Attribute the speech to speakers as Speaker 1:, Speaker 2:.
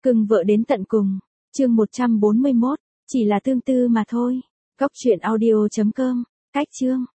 Speaker 1: Cưng vợ đến tận cùng. Chương 141, chỉ là tương tư mà thôi. Góc truyện audio.com. Cách chương.